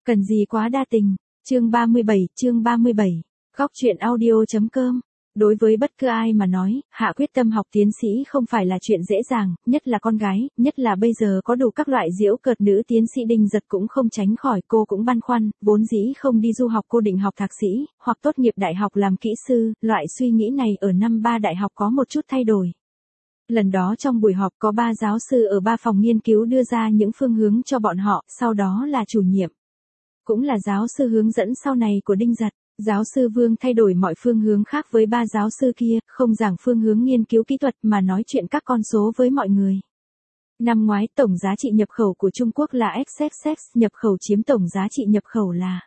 Cần gì quá đa tình. Chương 37. Góc chuyện audio.com. Đối với bất cứ ai mà nói, hạ quyết tâm học tiến sĩ không phải là chuyện dễ dàng, nhất là con gái, nhất là bây giờ có đủ các loại giễu cợt nữ tiến sĩ Đinh Giật cũng không tránh khỏi. Cô cũng băn khoăn, vốn dĩ không đi du học cô định học thạc sĩ, hoặc tốt nghiệp đại học làm kỹ sư. Loại suy nghĩ này ở năm 3 đại học có một chút thay đổi. Lần đó trong buổi họp có 3 giáo sư ở 3 phòng nghiên cứu đưa ra những phương hướng cho bọn họ, sau đó là chủ nhiệm, cũng là giáo sư hướng dẫn sau này của Đinh Giật. Giáo sư Vương thay đổi mọi phương hướng khác với 3 giáo sư kia, không giảng phương hướng nghiên cứu kỹ thuật mà nói chuyện các con số với mọi người. Năm ngoái tổng giá trị nhập khẩu của Trung Quốc là XXX, nhập khẩu chiếm tổng giá trị nhập khẩu là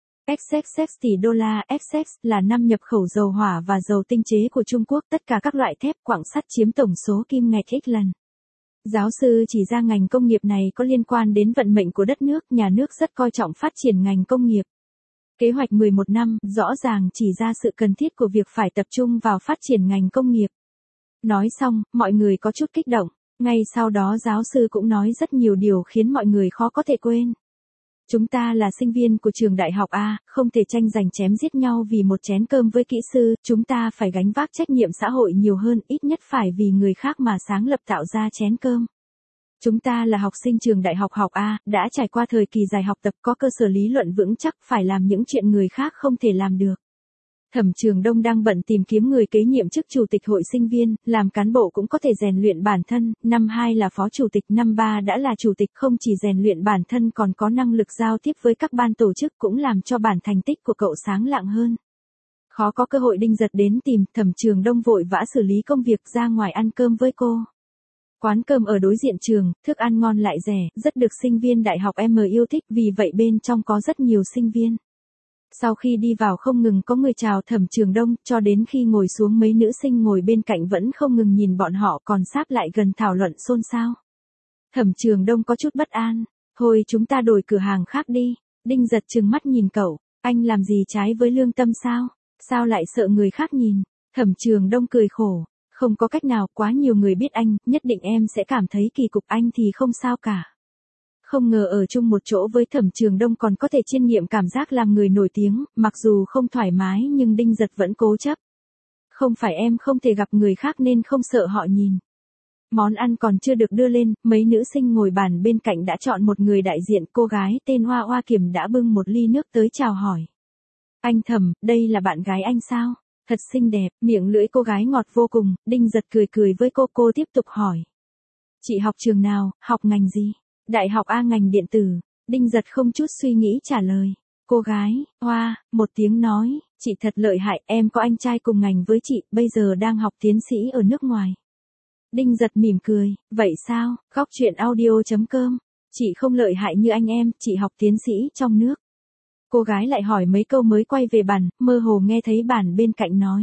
XXX tỷ đô la. XX là năm nhập khẩu dầu hỏa và dầu tinh chế của Trung Quốc, tất cả các loại thép, quặng sắt chiếm tổng số kim ngạch X lần. Giáo sư chỉ ra ngành công nghiệp này có liên quan đến vận mệnh của đất nước, nhà nước rất coi trọng phát triển ngành công nghiệp. Kế hoạch 11 năm rõ ràng chỉ ra sự cần thiết của việc phải tập trung vào phát triển ngành công nghiệp. Nói xong, mọi người có chút kích động. Ngay sau đó giáo sư cũng nói rất nhiều điều khiến mọi người khó có thể quên. Chúng ta là sinh viên của trường đại học A, không thể tranh giành chém giết nhau vì một chén cơm với kỹ sư, chúng ta phải gánh vác trách nhiệm xã hội nhiều hơn, ít nhất phải vì người khác mà sáng lập tạo ra chén cơm. Chúng ta là học sinh trường đại học A, đã trải qua thời kỳ dài học tập, có cơ sở lý luận vững chắc, phải làm những chuyện người khác không thể làm được. Thẩm Trường Đông đang bận tìm kiếm người kế nhiệm chức chủ tịch hội sinh viên, làm cán bộ cũng có thể rèn luyện bản thân, năm 2 là phó chủ tịch, năm 3 đã là chủ tịch, không chỉ rèn luyện bản thân còn có năng lực giao tiếp với các ban tổ chức, cũng làm cho bản thành tích của cậu sáng lạng hơn. Khó có cơ hội Đinh Giật đến tìm, Thẩm Trường Đông vội vã xử lý công việc ra ngoài ăn cơm với cô. Quán cơm ở đối diện trường, thức ăn ngon lại rẻ, rất được sinh viên đại học M yêu thích, vì vậy bên trong có rất nhiều sinh viên. Sau khi đi vào không ngừng có người chào Thẩm Trường Đông, cho đến khi ngồi xuống mấy nữ sinh ngồi bên cạnh vẫn không ngừng nhìn bọn họ, còn sáp lại gần thảo luận xôn xao. Thẩm Trường Đông có chút bất an. Thôi chúng ta đổi cửa hàng khác đi. Đinh Giật trừng mắt nhìn cậu. Anh làm gì trái với lương tâm sao? Sao lại sợ người khác nhìn? Thẩm Trường Đông cười khổ. Không có cách nào, quá nhiều người biết anh, nhất định em sẽ cảm thấy kỳ cục, anh thì không sao cả. Không ngờ ở chung một chỗ với Thẩm Trường Đông còn có thể chiêm nghiệm cảm giác làm người nổi tiếng, mặc dù không thoải mái nhưng Đinh Giật vẫn cố chấp. Không phải em không thể gặp người khác nên không sợ họ nhìn. Món ăn còn chưa được đưa lên, mấy nữ sinh ngồi bàn bên cạnh đã chọn một người đại diện, cô gái tên Hoa Hoa Kiểm đã bưng một ly nước tới chào hỏi. Anh Thẩm, đây là bạn gái anh sao? Thật xinh đẹp, miệng lưỡi cô gái ngọt vô cùng. Đinh Giật cười với cô tiếp tục hỏi. Chị học trường nào, học ngành gì? Đại học A, ngành điện tử. Đinh Giật không chút suy nghĩ trả lời. Cô gái, Hoa, một tiếng nói, chị thật lợi hại, em có anh trai cùng ngành với chị, bây giờ đang học tiến sĩ ở nước ngoài. Đinh Giật mỉm cười, vậy sao, góc chuyện audio.com. Chị không lợi hại như anh em, chị học tiến sĩ trong nước. Cô gái lại hỏi mấy câu mới quay về bàn, mơ hồ nghe thấy bàn bên cạnh nói.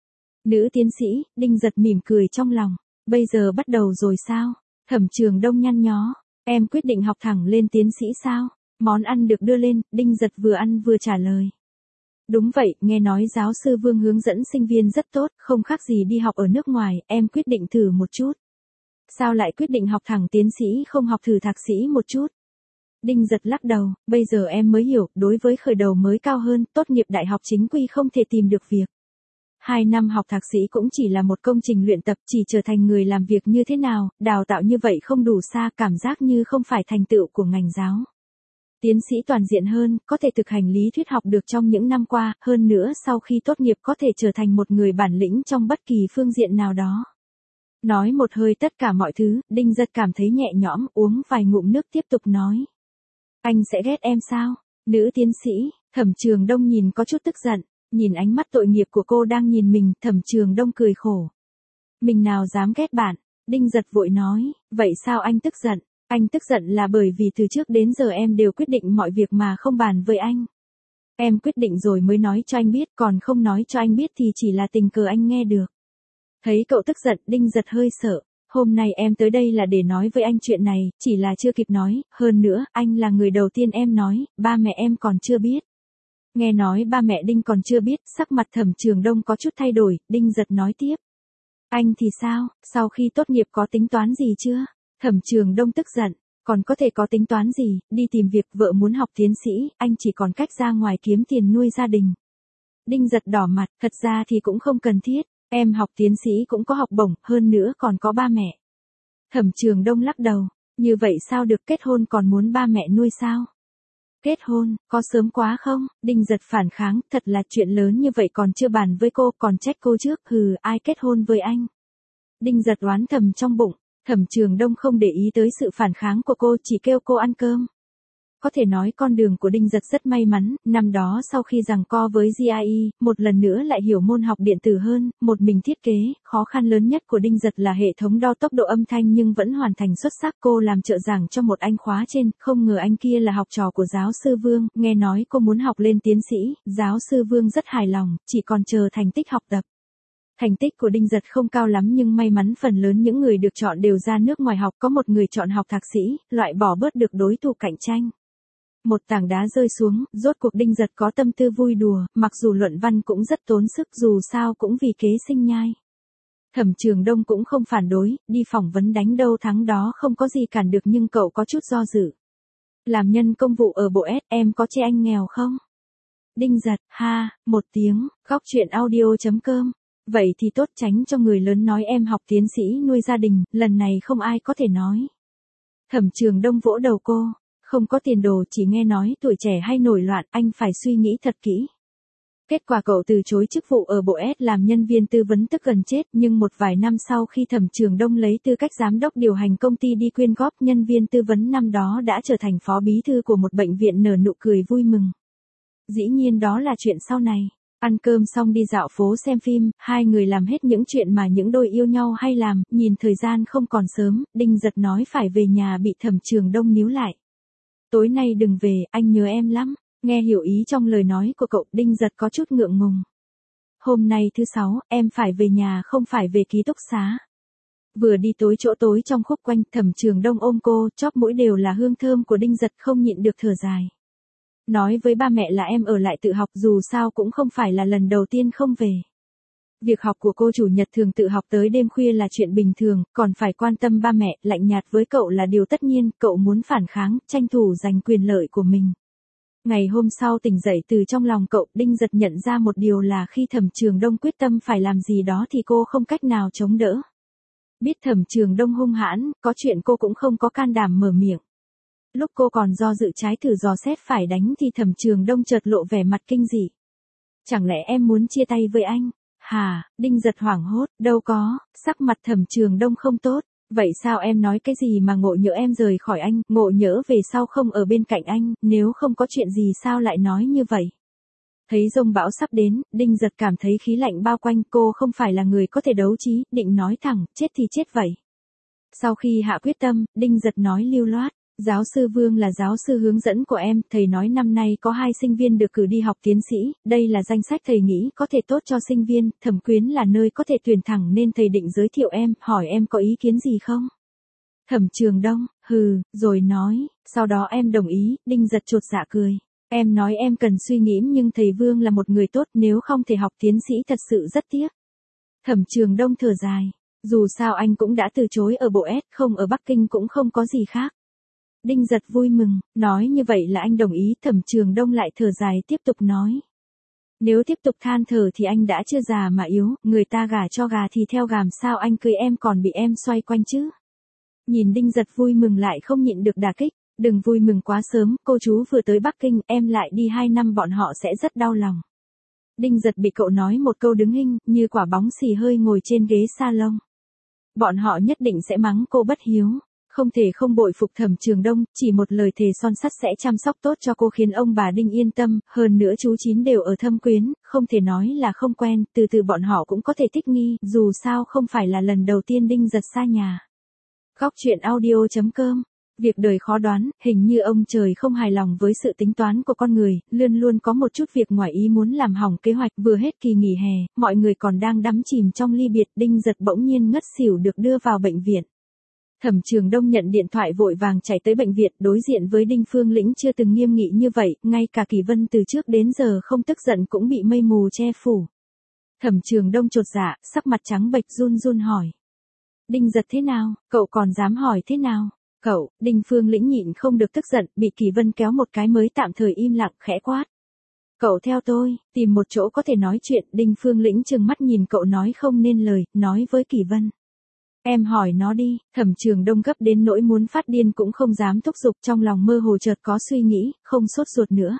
Nữ tiến sĩ. Đinh Giật mỉm cười trong lòng. Bây giờ bắt đầu rồi sao? Thẩm Trường Đông nhăn nhó. Em quyết định học thẳng lên tiến sĩ sao? Món ăn được đưa lên, Đinh Giật vừa ăn vừa trả lời. Đúng vậy, nghe nói giáo sư Vương hướng dẫn sinh viên rất tốt, không khác gì đi học ở nước ngoài, em quyết định thử một chút. Sao lại quyết định học thẳng tiến sĩ không học thử thạc sĩ một chút? Đinh Giật lắc đầu, bây giờ em mới hiểu, đối với khởi đầu mới cao hơn, tốt nghiệp đại học chính quy không thể tìm được việc. 2 năm học thạc sĩ cũng chỉ là một công trình luyện tập, chỉ trở thành người làm việc như thế nào, đào tạo như vậy không đủ xa, cảm giác như không phải thành tựu của ngành giáo. Tiến sĩ toàn diện hơn, có thể thực hành lý thuyết học được trong những năm qua, hơn nữa sau khi tốt nghiệp có thể trở thành một người bản lĩnh trong bất kỳ phương diện nào đó. Nói một hơi tất cả mọi thứ, Đinh Giật cảm thấy nhẹ nhõm, uống vài ngụm nước tiếp tục nói. Anh sẽ ghét em sao? Nữ tiến sĩ. Thẩm Trường Đông nhìn có chút tức giận, nhìn ánh mắt tội nghiệp của cô đang nhìn mình, Thẩm Trường Đông cười khổ. Mình nào dám ghét bạn? Đinh Giật vội nói, vậy sao anh tức giận? Anh tức giận là bởi vì từ trước đến giờ em đều quyết định mọi việc mà không bàn với anh. Em quyết định rồi mới nói cho anh biết, còn không nói cho anh biết thì chỉ là tình cờ anh nghe được. Thấy cậu tức giận, Đinh Giật hơi sợ. Hôm nay em tới đây là để nói với anh chuyện này, chỉ là chưa kịp nói, hơn nữa, anh là người đầu tiên em nói, ba mẹ em còn chưa biết. Nghe nói ba mẹ Đinh còn chưa biết, sắc mặt Thẩm Trường Đông có chút thay đổi, Đinh Giật nói tiếp. Anh thì sao, sau khi tốt nghiệp có tính toán gì chưa? Thẩm Trường Đông tức giận, Còn có thể có tính toán gì, đi tìm việc, vợ muốn học tiến sĩ, anh chỉ còn cách ra ngoài kiếm tiền nuôi gia đình. Đinh Giật đỏ mặt, thật ra thì cũng không cần thiết, em học tiến sĩ cũng có học bổng, hơn nữa còn có ba mẹ. Thẩm Trường Đông lắc đầu, như vậy sao được, kết hôn còn muốn ba mẹ nuôi sao? Kết hôn, có sớm quá không? Đinh Giật phản kháng, thật là chuyện lớn như vậy còn chưa bàn với cô, còn trách cô trước, hừ, ai kết hôn với anh? Đinh Giật oán thầm trong bụng, Thẩm Trường Đông không để ý tới sự phản kháng của cô, chỉ kêu cô ăn cơm. Có thể nói con đường của Đinh Giật rất may mắn, năm đó sau khi giằng co với GIE, một lần nữa lại hiểu môn học điện tử hơn, một mình thiết kế, khó khăn lớn nhất của Đinh Giật là hệ thống đo tốc độ âm thanh nhưng vẫn hoàn thành xuất sắc. Cô làm trợ giảng cho một anh khóa trên, không ngờ anh kia là học trò của giáo sư Vương, nghe nói cô muốn học lên tiến sĩ, giáo sư Vương rất hài lòng, chỉ còn chờ thành tích học tập. Thành tích của Đinh Giật không cao lắm nhưng may mắn phần lớn những người được chọn đều ra nước ngoài học, có một người chọn học thạc sĩ, loại bỏ bớt được đối thủ cạnh tranh. Một tảng đá rơi xuống, rốt cuộc Đinh Giật có tâm tư vui đùa, mặc dù luận văn cũng rất tốn sức, dù sao cũng vì kế sinh nhai. Thẩm Trường Đông cũng không phản đối, đi phỏng vấn đánh đâu thắng đó không có gì cản được nhưng cậu có chút do dự. Làm nhân công vụ ở Bộ S, em có chê anh nghèo không? Đinh Giật, ha, một tiếng, góc chuyện audio.com. Vậy thì tốt, tránh cho người lớn nói em học tiến sĩ nuôi gia đình, lần này không ai có thể nói. Thẩm Trường Đông vỗ đầu cô. Không có tiền đồ, chỉ nghe nói tuổi trẻ hay nổi loạn, anh phải suy nghĩ thật kỹ. Kết quả cậu từ chối chức vụ ở Bộ S làm nhân viên tư vấn tức gần chết, nhưng một vài năm sau khi Thẩm Trường Đông lấy tư cách giám đốc điều hành công ty đi quyên góp, nhân viên tư vấn năm đó đã trở thành phó bí thư của một bệnh viện, nở nụ cười vui mừng. Dĩ nhiên đó là chuyện sau này. Ăn cơm xong đi dạo phố xem phim, hai người làm hết những chuyện mà những đôi yêu nhau hay làm, nhìn thời gian không còn sớm, Đinh Giật nói phải về nhà bị Thẩm Trường Đông níu lại. Tối nay đừng về, anh nhớ em lắm. Nghe hiểu ý trong lời nói của cậu, Đinh Giật có chút ngượng ngùng. Hôm nay thứ Sáu, em phải về nhà không phải về ký túc xá. Vừa đi tối chỗ tối trong khúc quanh, Thẩm Trường Đông ôm cô, chóp mũi đều là hương thơm của Đinh Giật, không nhịn được thở dài. Nói với ba mẹ là em ở lại tự học, dù sao cũng không phải là lần đầu tiên không về. Việc học của cô chủ nhật thường tự học tới đêm khuya là chuyện bình thường, còn phải quan tâm ba mẹ, lạnh nhạt với cậu là điều tất nhiên, cậu muốn phản kháng, tranh thủ giành quyền lợi của mình. Ngày hôm sau tỉnh dậy từ trong lòng cậu, Đinh Giật nhận ra một điều là khi Thẩm Trường Đông quyết tâm phải làm gì đó thì cô không cách nào chống đỡ. Biết Thẩm Trường Đông hung hãn, có chuyện cô cũng không có can đảm mở miệng. Lúc cô còn do dự trái thử dò xét phải đánh thì Thẩm Trường Đông chợt lộ vẻ mặt kinh dị. Chẳng lẽ em muốn chia tay với anh? Hả, Đinh Giật hoảng hốt, đâu có, sắc mặt Thẩm Trường Đông không tốt. Vậy sao em nói cái gì mà ngộ nhỡ em rời khỏi anh, ngộ nhỡ về sau không ở bên cạnh anh, nếu không có chuyện gì sao lại nói như vậy? Thấy dông bão sắp đến, Đinh Giật cảm thấy khí lạnh bao quanh, cô không phải là người có thể đấu trí, định nói thẳng, chết thì chết vậy. Sau khi hạ quyết tâm, Đinh Giật nói lưu loát. Giáo sư Vương là giáo sư hướng dẫn của em, thầy nói năm nay có 2 sinh viên được cử đi học tiến sĩ, đây là danh sách thầy nghĩ có thể tốt cho sinh viên, Thẩm Quyến là nơi có thể tuyển thẳng nên thầy định giới thiệu em, hỏi em có ý kiến gì không? Thẩm Trường Đông, hừ, rồi nói, sau đó em đồng ý, Đinh Giật chột dạ cười. Em nói em cần suy nghĩ nhưng thầy Vương là một người tốt, nếu không thể học tiến sĩ thật sự rất tiếc. Thẩm Trường Đông thở dài, dù sao anh cũng đã từ chối ở Bộ S, không ở Bắc Kinh cũng không có gì khác. Đinh Giật vui mừng, nói như vậy là anh đồng ý, Thẩm Trường Đông lại thở dài tiếp tục nói. Nếu tiếp tục than thở thì anh đã chưa già mà yếu, người ta gả cho gà thì theo gàm, sao anh cưới em còn bị em xoay quanh chứ? Nhìn Đinh Giật vui mừng lại không nhịn được đả kích, đừng vui mừng quá sớm, cô chú vừa tới Bắc Kinh, em lại đi 2 năm bọn họ sẽ rất đau lòng. Đinh Giật bị cậu nói một câu đứng hinh, như quả bóng xì hơi ngồi trên ghế salon. Bọn họ nhất định sẽ mắng cô bất hiếu. Không thể không bội phục Thẩm Trường Đông, chỉ một lời thề son sắt sẽ chăm sóc tốt cho cô khiến ông bà Đinh yên tâm, hơn nữa chú Chín đều ở Thâm Quyến, không thể nói là không quen, từ từ bọn họ cũng có thể thích nghi, dù sao không phải là lần đầu tiên Đinh Giật xa nhà. Góc chuyện audio.com. Việc đời khó đoán, hình như ông trời không hài lòng với sự tính toán của con người, luôn luôn có một chút việc ngoài ý muốn làm hỏng kế hoạch. Vừa hết kỳ nghỉ hè, mọi người còn đang đắm chìm trong ly biệt, Đinh Giật bỗng nhiên ngất xỉu được đưa vào bệnh viện. Thẩm Trường Đông nhận điện thoại vội vàng chạy tới bệnh viện, đối diện với Đinh Phương Lĩnh chưa từng nghiêm nghị như vậy, ngay cả Kỳ Vân từ trước đến giờ không tức giận cũng bị mây mù che phủ. Thẩm Trường Đông chột dạ, sắc mặt trắng bệch run run hỏi. Đinh Giật thế nào, cậu còn dám hỏi thế nào? Cậu, Đinh Phương Lĩnh nhịn không được tức giận, bị Kỳ Vân kéo một cái mới tạm thời im lặng khẽ quát. Cậu theo tôi, tìm một chỗ có thể nói chuyện, Đinh Phương Lĩnh trừng mắt nhìn cậu nói không nên lời, nói với Kỳ Vân. Em hỏi nó đi, Thẩm Trường Đông gấp đến nỗi muốn phát điên cũng không dám thúc giục, trong lòng mơ hồ chợt có suy nghĩ, không sốt ruột nữa.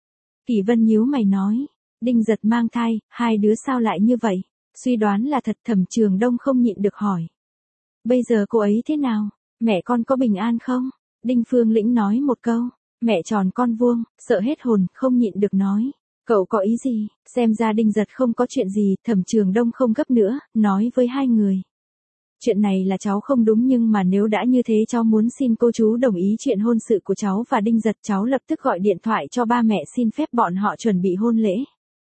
Kỳ Vân nhíu mày nói, Đinh Giật mang thai, hai đứa sao lại như vậy? Suy đoán là thật, Thẩm Trường Đông không nhịn được hỏi. Bây giờ cô ấy thế nào? Mẹ con có bình an không? Đinh Phương Lĩnh nói một câu, mẹ tròn con vuông, sợ hết hồn, không nhịn được nói. Cậu có ý gì? Xem ra Đinh Giật không có chuyện gì, Thẩm Trường Đông không gấp nữa, nói với hai người. Chuyện này là cháu không đúng nhưng mà nếu đã như thế cháu muốn xin cô chú đồng ý chuyện hôn sự của cháu và Đinh Giật, cháu lập tức gọi điện thoại cho ba mẹ xin phép bọn họ chuẩn bị hôn lễ.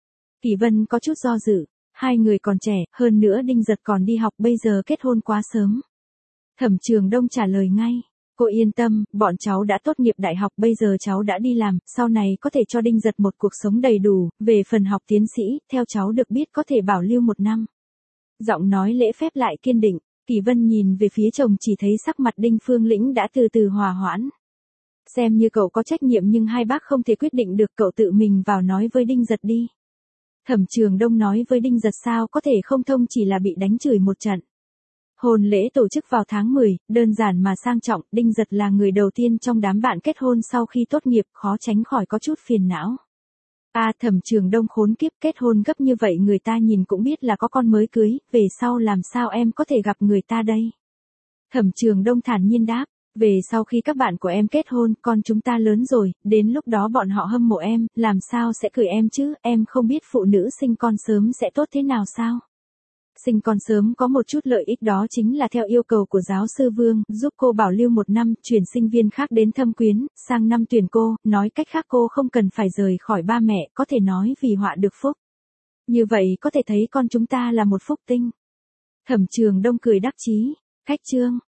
Kỳ Vân có chút do dự, hai người còn trẻ, hơn nữa Đinh Giật còn đi học, bây giờ kết hôn quá sớm. Thẩm Trường Đông trả lời ngay, cô yên tâm, bọn cháu đã tốt nghiệp đại học, bây giờ cháu đã đi làm, sau này có thể cho Đinh Giật một cuộc sống đầy đủ, về phần học tiến sĩ, theo cháu được biết có thể bảo lưu 1 năm. Giọng nói lễ phép lại kiên định. Kỳ Vân nhìn về phía chồng chỉ thấy sắc mặt Đinh Phương Lĩnh đã từ từ hòa hoãn. Xem như cậu có trách nhiệm nhưng hai bác không thể quyết định được, cậu tự mình vào nói với Đinh Giật đi. Thẩm Trường Đông nói với Đinh Giật sao có thể không thông, chỉ là bị đánh chửi một trận. Hôn lễ tổ chức vào tháng 10, đơn giản mà sang trọng, Đinh Giật là người đầu tiên trong đám bạn kết hôn sau khi tốt nghiệp, khó tránh khỏi có chút phiền não. Thẩm Trường Đông khốn kiếp, kết hôn gấp như vậy người ta nhìn cũng biết là có con mới cưới, về sau làm sao em có thể gặp người ta đây? Thẩm Trường Đông thản nhiên đáp, về sau khi các bạn của em kết hôn, con chúng ta lớn rồi, đến lúc đó bọn họ hâm mộ em, làm sao sẽ cưới em chứ, em không biết phụ nữ sinh con sớm sẽ tốt thế nào sao? Sinh con sớm có một chút lợi ích, đó chính là theo yêu cầu của giáo sư Vương, giúp cô bảo lưu 1 năm, chuyển sinh viên khác đến thâm quyến, sang năm tuyển cô, nói cách khác cô không cần phải rời khỏi ba mẹ, có thể nói vì họa được phúc. Như vậy có thể thấy con chúng ta là một phúc tinh. Thẩm Trường Đông cười đắc chí, khách trương,